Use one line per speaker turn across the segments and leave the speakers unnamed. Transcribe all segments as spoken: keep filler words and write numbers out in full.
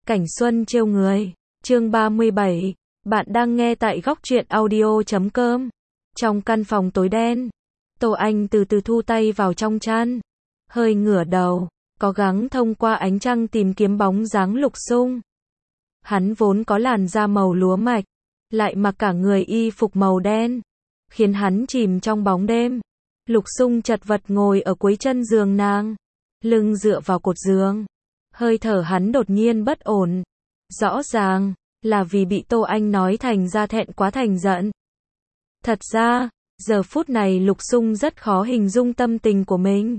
Cảnh xuân trêu người, chương ba mươi bảy, bạn đang nghe tại góc truyện audio chấm com. Trong căn phòng tối đen, Tô Anh từ từ thu tay vào trong chăn, hơi ngửa đầu, cố gắng thông qua ánh trăng tìm kiếm bóng dáng Lục Xung. Hắn vốn có làn da màu lúa mạch, lại mặc cả người y phục màu đen, khiến hắn chìm trong bóng đêm. Lục Xung chật vật ngồi ở cuối chân giường nàng, lưng dựa vào cột giường. Hơi thở hắn đột nhiên bất ổn. Rõ ràng là vì bị Tô Anh nói thành ra thẹn quá thành giận. Thật ra, giờ phút này Lục Xung rất khó hình dung tâm tình của mình.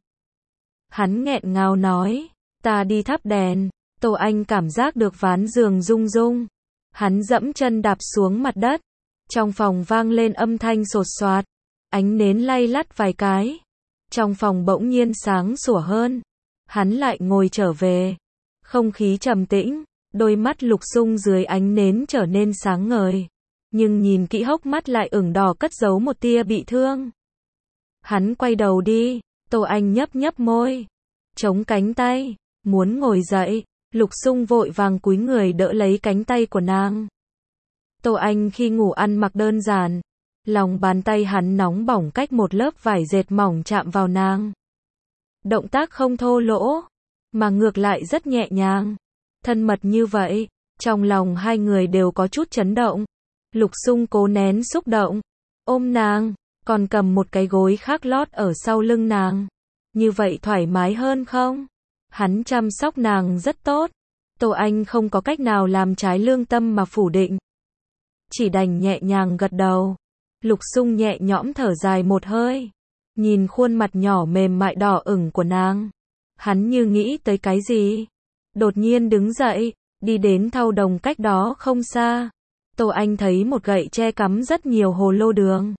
Hắn nghẹn ngào nói, ta đi thắp đèn. Tô Anh cảm giác được ván giường rung rung. Hắn dẫm chân đạp xuống mặt đất. Trong phòng vang lên âm thanh sột soạt. Ánh nến lay lắt vài cái. Trong phòng bỗng nhiên sáng sủa hơn. Hắn lại ngồi trở về. Không khí trầm tĩnh, đôi mắt Lục Xung dưới ánh nến trở nên sáng ngời. Nhưng nhìn kỹ hốc mắt lại ửng đỏ cất giấu một tia bị thương. Hắn quay đầu đi, Tô Anh nhấp nhấp môi, chống cánh tay, muốn ngồi dậy. Lục Xung vội vàng cúi người đỡ lấy cánh tay của nàng. Tô Anh khi ngủ ăn mặc đơn giản, lòng bàn tay hắn nóng bỏng cách một lớp vải dệt mỏng chạm vào nàng. Động tác không thô lỗ, mà ngược lại rất nhẹ nhàng, thân mật như vậy, trong lòng hai người đều có chút chấn động. Lục Xung cố nén xúc động, ôm nàng, còn cầm một cái gối khác lót ở sau lưng nàng. Như vậy thoải mái hơn không? Hắn chăm sóc nàng rất tốt. Tô Anh không có cách nào làm trái lương tâm mà phủ định, chỉ đành nhẹ nhàng gật đầu. Lục Xung nhẹ nhõm thở dài một hơi, nhìn khuôn mặt nhỏ mềm mại đỏ ửng của nàng. Hắn như nghĩ tới cái gì, đột nhiên đứng dậy, đi đến thau đồng cách đó không xa. Tô Anh thấy một gậy tre cắm rất nhiều hồ lô đường.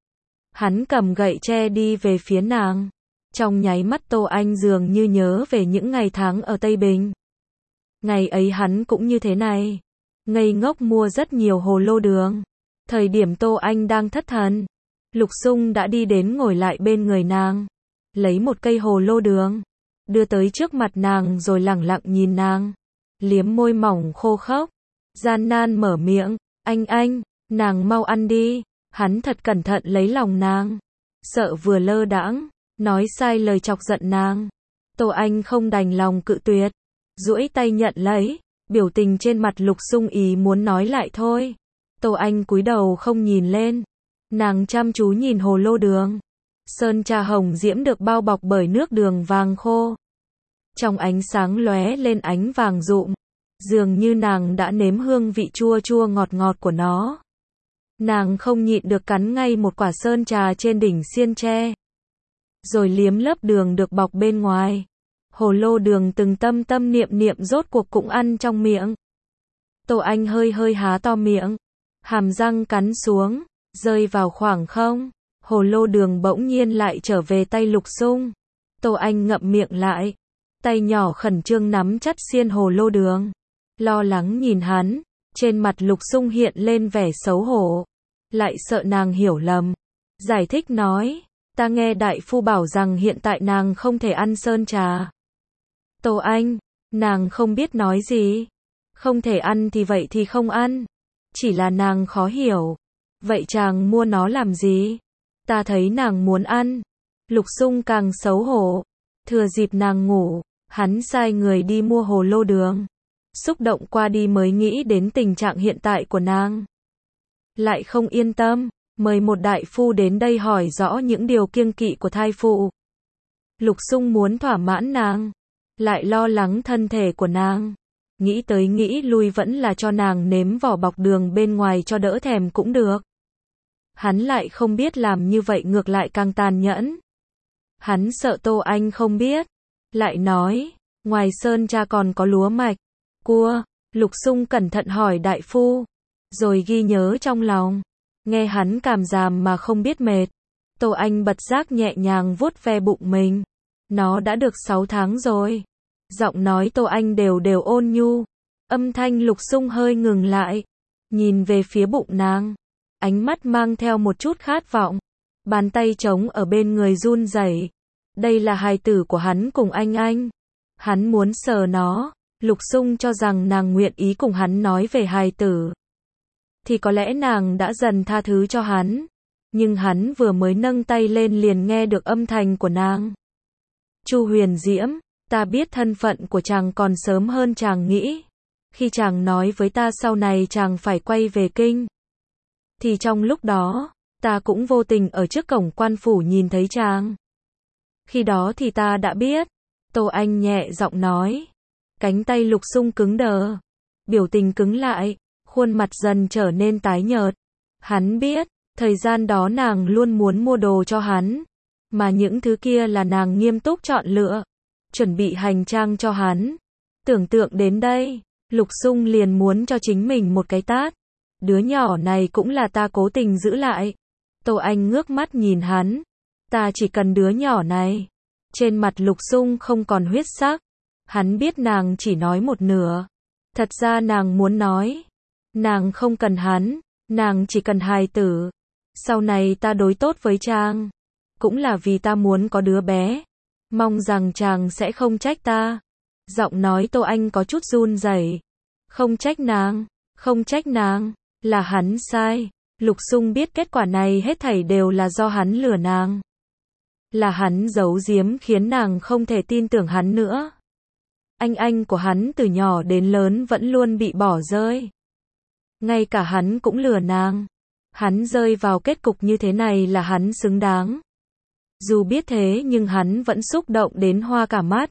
Hắn cầm gậy tre đi về phía nàng. Trong nháy mắt Tô Anh dường như nhớ về những ngày tháng ở Tây Bình. Ngày ấy hắn cũng như thế này, ngây ngốc mua rất nhiều hồ lô đường. Thời điểm Tô Anh đang thất thần, Lục Xung đã đi đến ngồi lại bên người nàng, lấy một cây hồ lô đường, đưa tới trước mặt nàng rồi lẳng lặng nhìn nàng, liếm môi mỏng khô khốc, gian nan mở miệng, anh anh, nàng mau ăn đi. Hắn thật cẩn thận lấy lòng nàng, sợ vừa lơ đãng nói sai lời chọc giận nàng. Tô Anh không đành lòng cự tuyệt, duỗi tay nhận lấy, biểu tình trên mặt Lục Xung ý muốn nói lại thôi. Tô Anh cúi đầu không nhìn lên, nàng chăm chú nhìn hồ lô đường. Sơn trà hồng diễm được bao bọc bởi nước đường vàng khô. Trong ánh sáng lóe lên ánh vàng rụm, dường như nàng đã nếm hương vị chua chua ngọt ngọt của nó. Nàng không nhịn được cắn ngay một quả sơn trà trên đỉnh xiên tre, rồi liếm lớp đường được bọc bên ngoài. Hồ lô đường từng tâm tâm niệm niệm rốt cuộc cũng ăn trong miệng. Tô Anh hơi hơi há to miệng, hàm răng cắn xuống, rơi vào khoảng không. Hồ lô đường bỗng nhiên lại trở về tay Lục Xung. Tô Anh ngậm miệng lại, tay nhỏ khẩn trương nắm chặt xiên hồ lô đường, lo lắng nhìn hắn. Trên mặt Lục Xung hiện lên vẻ xấu hổ, lại sợ nàng hiểu lầm, giải thích nói, ta nghe đại phu bảo rằng hiện tại nàng không thể ăn sơn trà. Tô Anh, nàng không biết nói gì. Không thể ăn thì vậy thì không ăn. Chỉ là nàng khó hiểu. Vậy chàng mua nó làm gì? Ta thấy nàng muốn ăn. Lục Xung càng xấu hổ. Thừa dịp nàng ngủ, hắn sai người đi mua hồ lô đường. Xúc động qua đi mới nghĩ đến tình trạng hiện tại của nàng. Lại không yên tâm, mời một đại phu đến đây hỏi rõ những điều kiêng kỵ của thai phụ. Lục Xung muốn thỏa mãn nàng, lại lo lắng thân thể của nàng. Nghĩ tới nghĩ lui vẫn là cho nàng nếm vỏ bọc đường bên ngoài cho đỡ thèm cũng được. Hắn lại không biết làm như vậy ngược lại càng tàn nhẫn. Hắn sợ Tô Anh không biết, lại nói, ngoài sơn tra còn có lúa mạch, cua. Lục Xung cẩn thận hỏi đại phu, rồi ghi nhớ trong lòng. Nghe hắn cảm giảm mà không biết mệt. Tô Anh bật giác nhẹ nhàng vuốt ve bụng mình. Nó đã được sáu tháng rồi. Giọng nói Tô Anh đều đều ôn nhu. Âm thanh Lục Xung hơi ngừng lại, nhìn về phía bụng nàng, ánh mắt mang theo một chút khát vọng. Bàn tay trống ở bên người run rẩy. Đây là hài tử của hắn cùng anh anh. Hắn muốn sờ nó. Lục Xung cho rằng nàng nguyện ý cùng hắn nói về hài tử. Thì có lẽ nàng đã dần tha thứ cho hắn. Nhưng hắn vừa mới nâng tay lên liền nghe được âm thanh của nàng. Chu Huyền Diễm, ta biết thân phận của chàng còn sớm hơn chàng nghĩ. Khi chàng nói với ta sau này chàng phải quay về kinh. Thì trong lúc đó, ta cũng vô tình ở trước cổng quan phủ nhìn thấy chàng. Khi đó thì ta đã biết. Tô Anh nhẹ giọng nói. Cánh tay Lục Xung cứng đờ. Biểu tình cứng lại. Khuôn mặt dần trở nên tái nhợt. Hắn biết, thời gian đó nàng luôn muốn mua đồ cho hắn. Mà những thứ kia là nàng nghiêm túc chọn lựa. Chuẩn bị hành trang cho hắn. Tưởng tượng đến đây, Lục Xung liền muốn cho chính mình một cái tát. Đứa nhỏ này cũng là ta cố tình giữ lại. Tô Anh ngước mắt nhìn hắn. Ta chỉ cần đứa nhỏ này. Trên mặt Lục Xung không còn huyết sắc. Hắn biết nàng chỉ nói một nửa. Thật ra nàng muốn nói. Nàng không cần hắn. Nàng chỉ cần hài tử. Sau này ta đối tốt với chàng. Cũng là vì ta muốn có đứa bé. Mong rằng chàng sẽ không trách ta. Giọng nói Tô Anh có chút run rẩy. Không trách nàng. Không trách nàng. Là hắn sai. Lục Xung biết kết quả này hết thảy đều là do hắn lừa nàng. Là hắn giấu giếm khiến nàng không thể tin tưởng hắn nữa. Anh anh của hắn từ nhỏ đến lớn vẫn luôn bị bỏ rơi. Ngay cả hắn cũng lừa nàng. Hắn rơi vào kết cục như thế này là hắn xứng đáng. Dù biết thế nhưng hắn vẫn xúc động đến hoa cả mắt.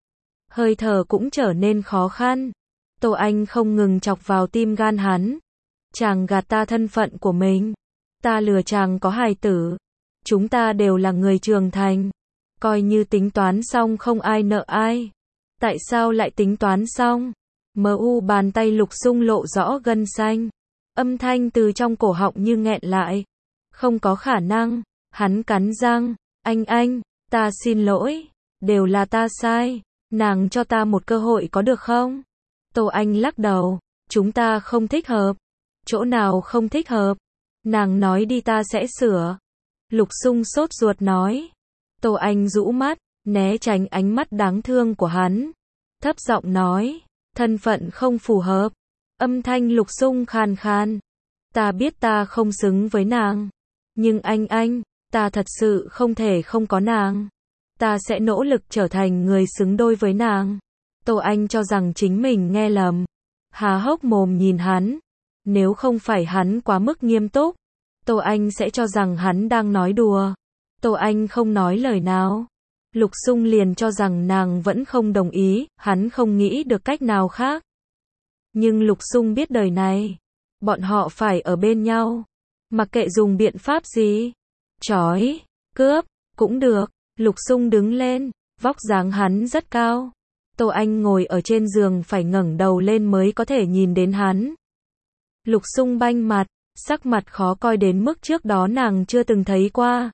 Hơi thở cũng trở nên khó khăn. Tô Anh không ngừng chọc vào tim gan hắn. Chàng gạt ta thân phận của mình. Ta lừa chàng có hài tử. Chúng ta đều là người trưởng thành. Coi như tính toán xong không ai nợ ai. Tại sao lại tính toán xong? Mờ u bàn tay Lục Xung lộ rõ gân xanh. Âm thanh từ trong cổ họng như nghẹn lại. Không có khả năng. Hắn cắn răng. Anh anh, ta xin lỗi. Đều là ta sai. Nàng cho ta một cơ hội có được không? Tô Anh lắc đầu. Chúng ta không thích hợp. Chỗ nào không thích hợp? Nàng nói đi ta sẽ sửa. Lục Xung sốt ruột nói. Tô Anh rũ mắt, né tránh ánh mắt đáng thương của hắn. Thấp giọng nói. Thân phận không phù hợp. Âm thanh Lục Xung khàn khàn. Ta biết ta không xứng với nàng. Nhưng anh anh, ta thật sự không thể không có nàng. Ta sẽ nỗ lực trở thành người xứng đôi với nàng. Tô Anh cho rằng chính mình nghe lầm. Há hốc mồm nhìn hắn. Nếu không phải hắn quá mức nghiêm túc, Tô Anh sẽ cho rằng hắn đang nói đùa. Tô Anh không nói lời nào. Lục Xung liền cho rằng nàng vẫn không đồng ý, hắn không nghĩ được cách nào khác. Nhưng Lục Xung biết đời này, bọn họ phải ở bên nhau. Mặc kệ dùng biện pháp gì. Chói, cướp, cũng được. Lục Xung đứng lên, vóc dáng hắn rất cao. Tô Anh ngồi ở trên giường phải ngẩng đầu lên mới có thể nhìn đến hắn. Lục Xung banh mặt, sắc mặt khó coi đến mức trước đó nàng chưa từng thấy qua.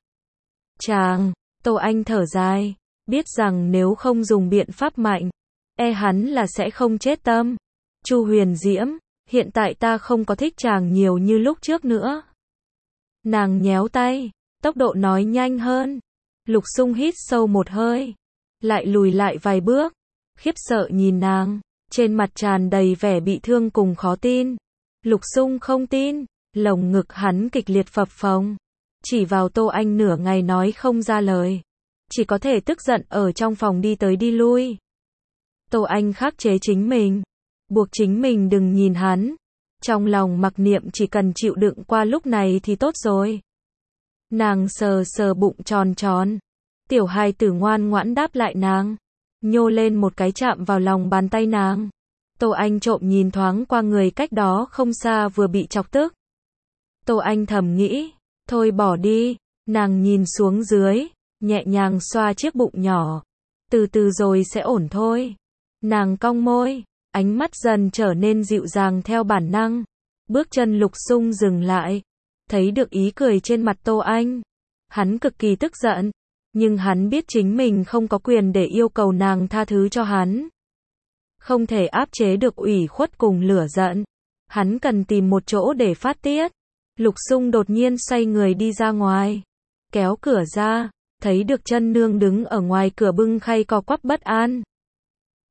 Chàng, Tô Anh thở dài, biết rằng nếu không dùng biện pháp mạnh, e hắn là sẽ không chết tâm. Chu Huyền Diễm, hiện tại ta không có thích chàng nhiều như lúc trước nữa. Nàng nhéo tay, tốc độ nói nhanh hơn. Lục Xung hít sâu một hơi, lại lùi lại vài bước, khiếp sợ nhìn nàng, trên mặt tràn đầy vẻ bị thương cùng khó tin. Lục Xung không tin, lồng ngực hắn kịch liệt phập phồng, chỉ vào Tô Anh nửa ngày nói không ra lời, chỉ có thể tức giận ở trong phòng đi tới đi lui. Tô Anh khắc chế chính mình, buộc chính mình đừng nhìn hắn, trong lòng mặc niệm chỉ cần chịu đựng qua lúc này thì tốt rồi. Nàng sờ sờ bụng tròn tròn, tiểu hài tử ngoan ngoãn đáp lại nàng, nhô lên một cái chạm vào lòng bàn tay nàng. Tô Anh trộm nhìn thoáng qua người cách đó không xa vừa bị chọc tức. Tô Anh thầm nghĩ, thôi bỏ đi, nàng nhìn xuống dưới, nhẹ nhàng xoa chiếc bụng nhỏ, từ từ rồi sẽ ổn thôi. Nàng cong môi, ánh mắt dần trở nên dịu dàng theo bản năng, bước chân Lục Xung dừng lại, thấy được ý cười trên mặt Tô Anh. Hắn cực kỳ tức giận, nhưng hắn biết chính mình không có quyền để yêu cầu nàng tha thứ cho hắn. Không thể áp chế được ủy khuất cùng lửa giận. Hắn cần tìm một chỗ để phát tiết. Lục Xung đột nhiên xoay người đi ra ngoài. Kéo cửa ra, thấy được chân nương đứng ở ngoài cửa bưng khay co quắp bất an.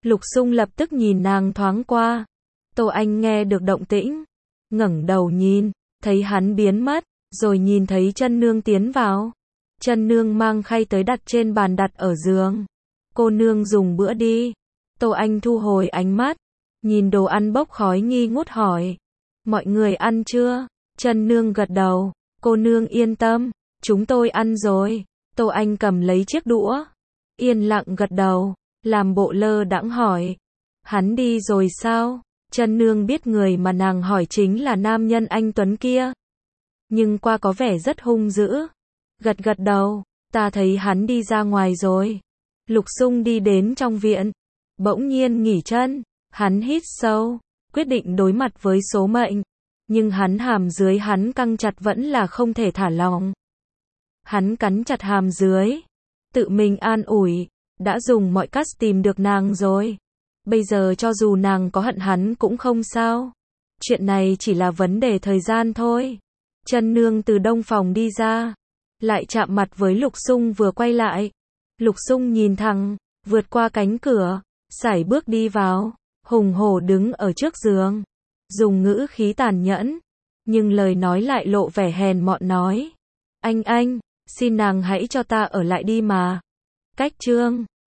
Lục Sung lập tức nhìn nàng thoáng qua. Tô Anh nghe được động tĩnh, ngẩng đầu nhìn, thấy hắn biến mất, rồi nhìn thấy Chân Nương tiến vào. Chân Nương mang khay tới đặt trên bàn đặt ở giường. Cô nương dùng bữa đi. Tô Anh thu hồi ánh mắt, nhìn đồ ăn bốc khói nghi ngút hỏi. Mọi người ăn chưa? Chân Nương gật đầu. Cô nương yên tâm, chúng tôi ăn rồi. Tô Anh cầm lấy chiếc đũa, yên lặng gật đầu, làm bộ lơ đãng hỏi. Hắn đi rồi sao? Chân Nương biết người mà nàng hỏi chính là nam nhân anh tuấn kia. Nhưng qua có vẻ rất hung dữ. Gật gật đầu, ta thấy hắn đi ra ngoài rồi. Lục Sung đi đến trong viện, bỗng nhiên nghỉ chân, hắn hít sâu, quyết định đối mặt với số mệnh. Nhưng hắn hàm dưới hắn căng chặt vẫn là không thể thả lỏng. Hắn cắn chặt hàm dưới, tự mình an ủi, đã dùng mọi cách tìm được nàng rồi. Bây giờ cho dù nàng có hận hắn cũng không sao. Chuyện này chỉ là vấn đề thời gian thôi. Chân Nương từ đông phòng đi ra, lại chạm mặt với Lục Sung vừa quay lại. Lục Sung nhìn thẳng, vượt qua cánh cửa, sải bước đi vào, hùng hổ đứng ở trước giường, dùng ngữ khí tàn nhẫn, nhưng lời nói lại lộ vẻ hèn mọn nói. Anh anh, xin nàng hãy cho ta ở lại đi mà. Cách chương